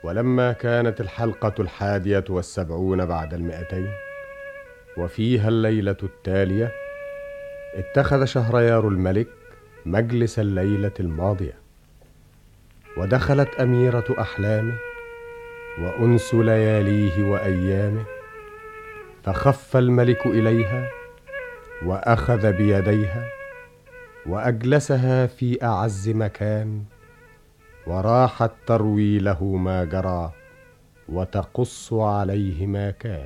ولما كانت الحلقة 71 بعد 200 وفيها الليلة التالية، اتخذ شهريار الملك مجلس الليلة الماضية، ودخلت أميرة أحلامه وأنس لياليه وأيامه، فخف الملك إليها وأخذ بيديها وأجلسها في أعز مكان، وراحت تروي له ما جرى وتقص عليه ما كان.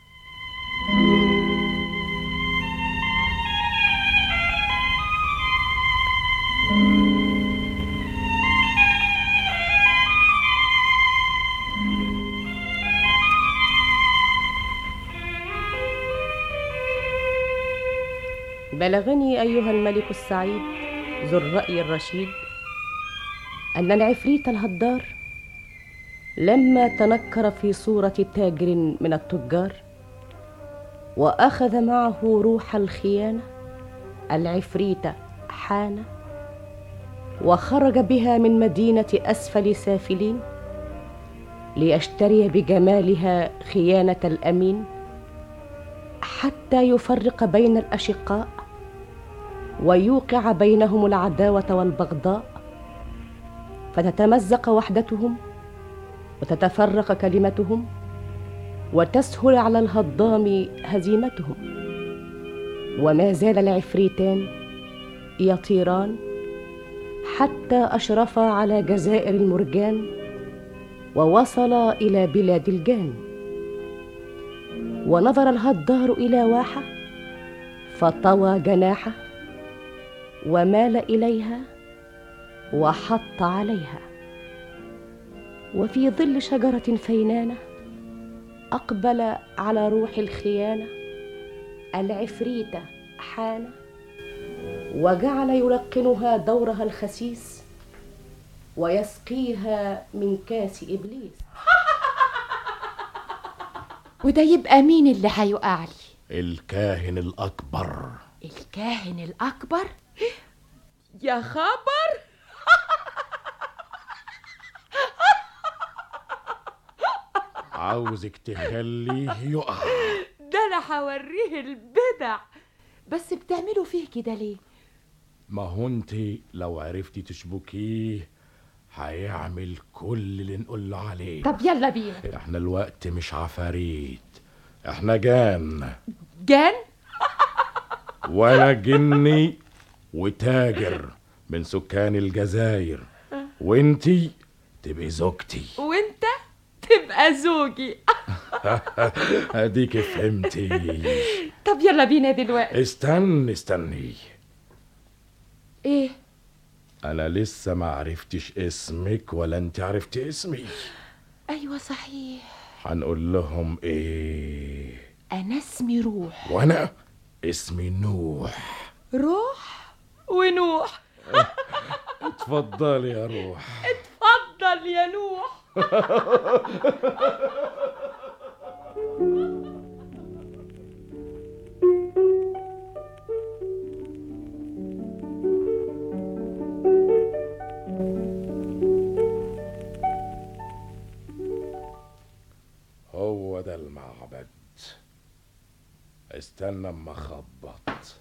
بلغني أيها الملك السعيد ذو الرأي الرشيد أن العفريت الهدار لما تنكر في صورة تاجر من التجار وأخذ معه روح الخيانة، العفريت حان وخرج بها من مدينة أسفل سافلين ليشتري بجمالها خيانة الأمين، حتى يفرق بين الأشقاء ويوقع بينهم العداوة والبغضاء، فتتمزق وحدتهم وتتفرق كلمتهم وتسهل على الهضام هزيمتهم. وما زال العفريتان يطيران حتى أشرفا على جزائر المرجان ووصلا إلى بلاد الجان. ونظر الهدار إلى واحة فطوى جناحه ومال إليها وحط عليها، وفي ظل شجرة فينانة أقبل على روح الخيانة، العفريت حان وجعل يلقنها دورها الخسيس ويسقيها من كاس إبليس. وده يبقى مين اللي هيقع لي؟ الكاهن الأكبر. الكاهن الأكبر؟ يا خبر! عاوزك تخليه يقع. ده أنا هوريه البدع. بس بتعملوا فيه كده ليه؟ ما هو انت لو عرفتي تشبكيه هيعمل كل اللي نقول عليه. طب يلا بينا. احنا الوقت مش عفاريت، احنا جان. جان؟ وانا جني وتاجر من سكان الجزائر، وانتي تبقي زوجتي وانت تبقى زوجي. اديك فهمتي. طب يلا بينا دلوقتي. استني. ايه؟ انا لسه ما عرفتش اسمك ولا انت عرفتي اسمي. ايوه صحيح. هنقول لهم ايه؟ انا اسمي روح. وانا اسمي نوح. روح ونوح. اتفضلي يا روح. اتفضل يا نوح. هو ده المعبد. استنى اما اخبط.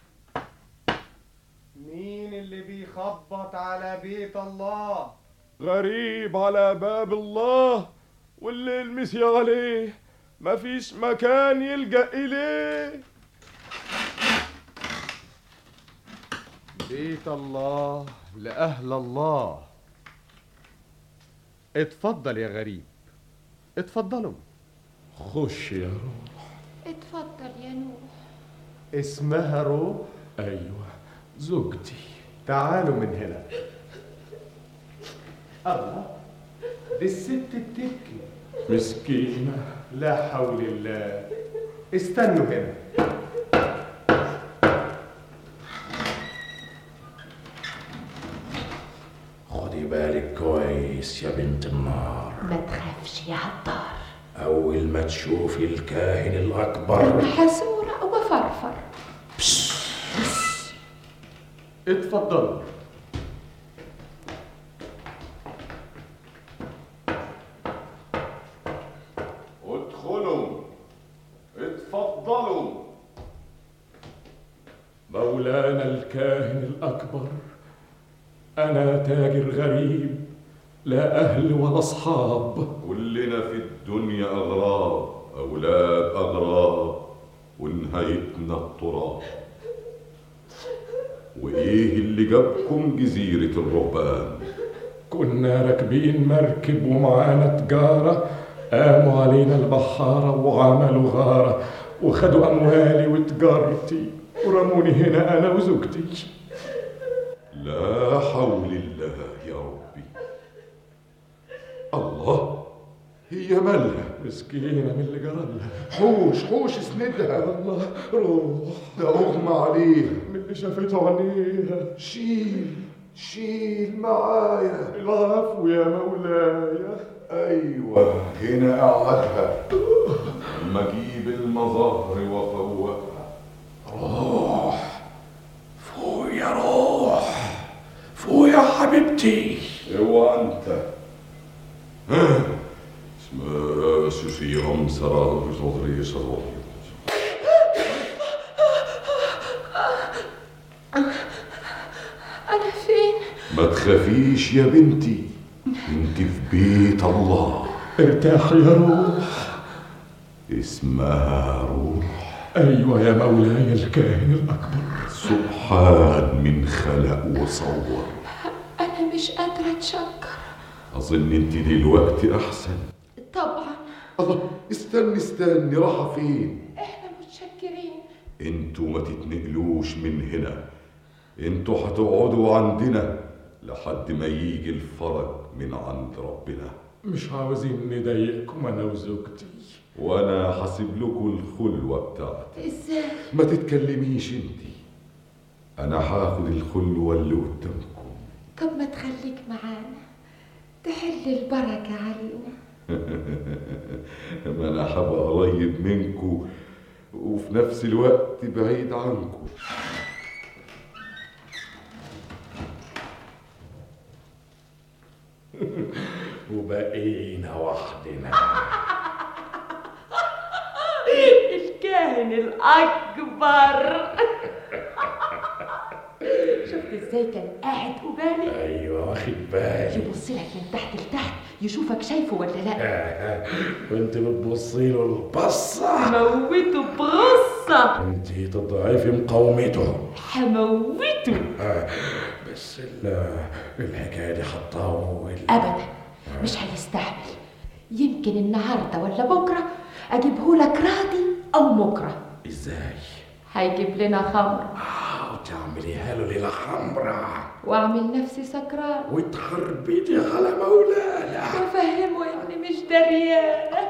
مين اللي بيخبط على بيت الله؟ غريب على باب الله، والليل مسي عليه، مفيش مكان يلجأ إليه. بيت الله لأهل الله. اتفضل يا غريب، اتفضلوا. خش يا روح. اتفضل يا نوح. اسمها روح؟ أيوة، زوجتي. تعالوا من هنا. الله، دي الست بتبكي. مسكينة. لا حول الله. استنوا هنا. خدي بالك كويس يا بنت النار. ما تخافش يا عطار. أول ما تشوفي الكاهن الأكبر حسورة وفرفر. اتفضلوا. الكاهن الأكبر، أنا تاجر غريب، لا أهل ولا أصحاب. كلنا في الدنيا أغراب، أولاد أغراب، ونهايتنا التراب. وإيه اللي جابكم جزيرة الرهبان؟ كنا راكبين مركب ومعانا تجارة، قاموا علينا البحارة وعملوا غارة، وخدوا أموالي وتجارتي ورموني هنا أنا وزوجتي. لا حول الله يا ربي. الله، هي مالها؟ مسكينة من اللي جرالها. حوش حوش اسندها. الله، روح. ده أغمى عليها من اللي شافته عينيها. شيل معايا. العفو يا مولاي. أيوة، هنا أقعدها لما أجيب المظاهر وأفوقها. روح فوق يا روح، فوق يا حبيبتي. اوعى انت. سوسيهم سرار بصدري صدور. أنا فين؟ ما تخافيش يا بنتي، انت في بيت الله. ارتاح يا روح. اسمها روح. أيوة يا مولاي الكاهن الأكبر. سبحان من خلق وصور. أنا مش قادرة أتشكر. أظن انت دلوقتي أحسن. طبعا. الله، استني، راحة فين؟ إحنا متشكرين. انتوا ما تتنقلوش من هنا، انتوا هتقعدوا عندنا لحد ما يجي الفرج من عند ربنا. مش عاوزين نضايقكم أنا وزوجتي. وانا حاسب لكم الخلوة بتاعتي. إزاي؟ ما تتكلميش انتي، انا هاخد الخلوة اللي قدامكم. طب ما تخليك معانا، تحل البركة علينا. ما انا هبقى قريب منكم وفي نفس الوقت بعيد عنكم. وبقينا وحدنا. الكاهن الأكبر. شفت ازاي كان قاعد قبالي؟ أيوة واخد بالي. يبص لك من تحت لتحت يشوفك شايفه ولا لا. كنت بتبصي له البصة. موته بغصة. انت تضعفي مقاومته. هموته. بس الحكاية دي حطاه أبدا مش هيستحمل. يمكن النهاردة ولا بكرة أجيبهولك راضي أو مكره. ازاي؟ هيجيب لنا خمر وتعمليها له ليلة حمراء وأعمل نفسي سكران وتخربطي على مولانا وأفهمه إني مش دريانة.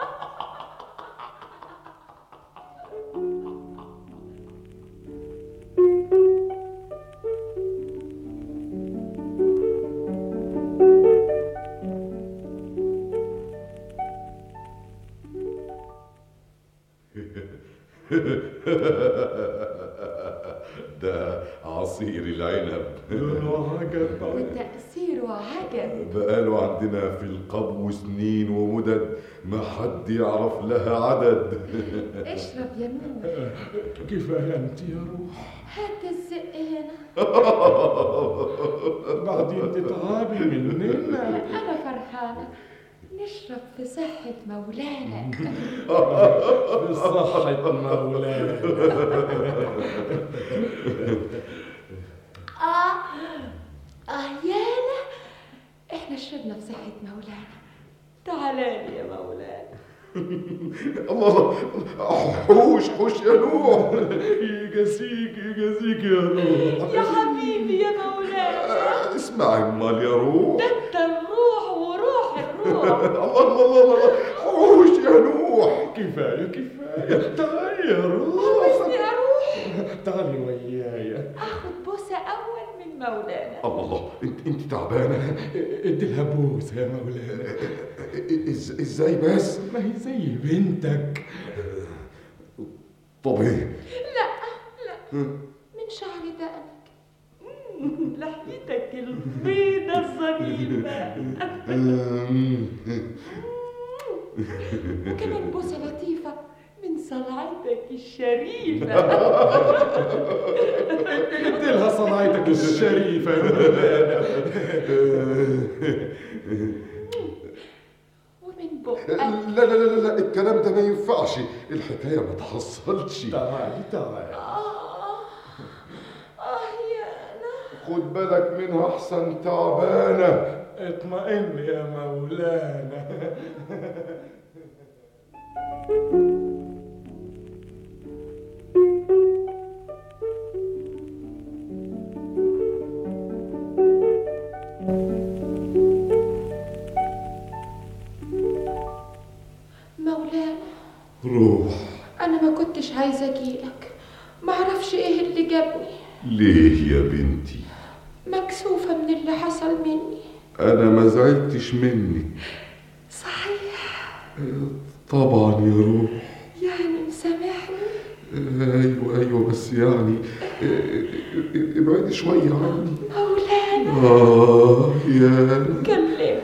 ده عصير العنب. لونه عجب وتأثيره عجب. بقاله عندنا في القبو سنين ومدد ما حد يعرف لها عدد. اشرب يا نور. كفاية انت يا روح. هات الزقانة. بعدين تتعبي مننا. أنا فرحانة. نشرب في صحة مولانا. في صحة مولانا. يانا احنا شربنا في صحة مولانا. تعالالي يا مولانا. الله، حوش يا نوح. يجازيك يا روح. يا حبيبي يا مولانا. اسمعي امال يا روح. ده انت الروح وروح الروح. الله، حوش يا نوح. كفاية تعالي يا روح. عاوزني اروح. تعالي ويايا اخد بوسة اول من مولانا. الله، انت تعبانه. اديلها بوسة يا مولانا. ازاي بس؟ ما هي زي بنتك. طب ايه؟ لا من شعر دقنك. لحيتك البيضة الظريفة. وكمان بوسة لطيفة من صلعتك الشريفة. اديلها صنايتك الشريفة يا مولانا. ومن بقك لا لا لا لا، الكلام ده ما ينفعش، الحكاية ما تحصلش. تعالي تعالي. يا أنا خد بالك منها أحسن تعبانة. اطمئن يا مولانا. مولانا، روح. أنا ما كنتش عايزة أجيلك، معرفش إيه اللي جابني. ليه يا بنتي؟ مكسوفة من اللي حصل مني. أنا ما زعلتش منك. صحيح؟ طبعا يا روح. يعني مسامحني؟ أيوة أيوة، بس يعني ابعدي شوية عني. مولانا يا كلمني.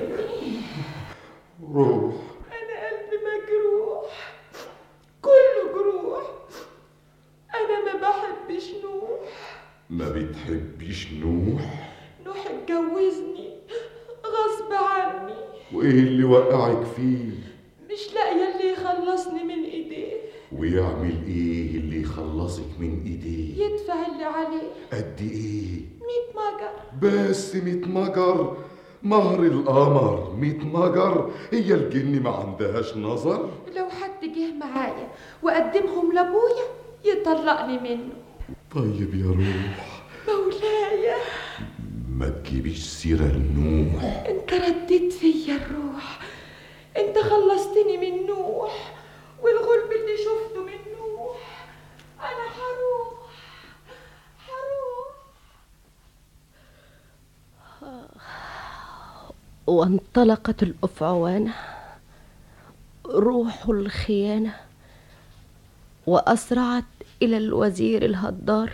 روح. أنا قلبي مجروح، كله جروح. أنا ما بحبش نوح. ما بتحبيش نوح؟ نوح اتجوزني غصب عني، وإيه اللي وقعك فيه؟ مش لاقية اللي يخلصني من إيديه. ويعمل إيه اللي يخلصك من إيديه؟ يدفع اللي عليه. قد إيه؟ 100 مجر. بس 100 مجر؟ مهر القمر 100 مجر؟ هي الجن ما عندهاش نظر؟ لو حد جه معايا وقدمهم لابويا يطلقني منه. طيب يا روح. مولاي ما تجيبيش سيرة لنوح. انت رديت فيا الروح، انت خلصتني من نوح والغلب اللي شفته من نوح. انا هروح. وانطلقت الأفعوانة روح الخيانة، وأسرعت إلى الوزير الهدار،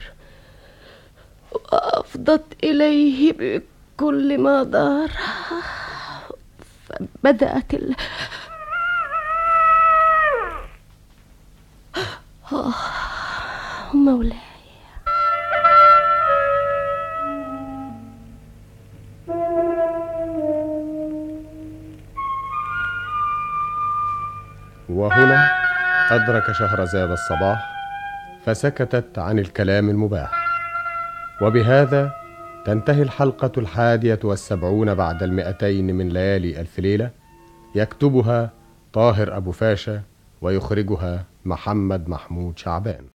وأفضت إليه بكل ما دار. فبدأت مولاي. وهنا أدرك شهرزاد الصباح، فسكتت عن الكلام المباح. وبهذا تنتهي الحلقة 71 بعد 200 من ليالي ألف ليلة. يكتبها طاهر أبو فاشا، ويخرجها محمد محمود شعبان.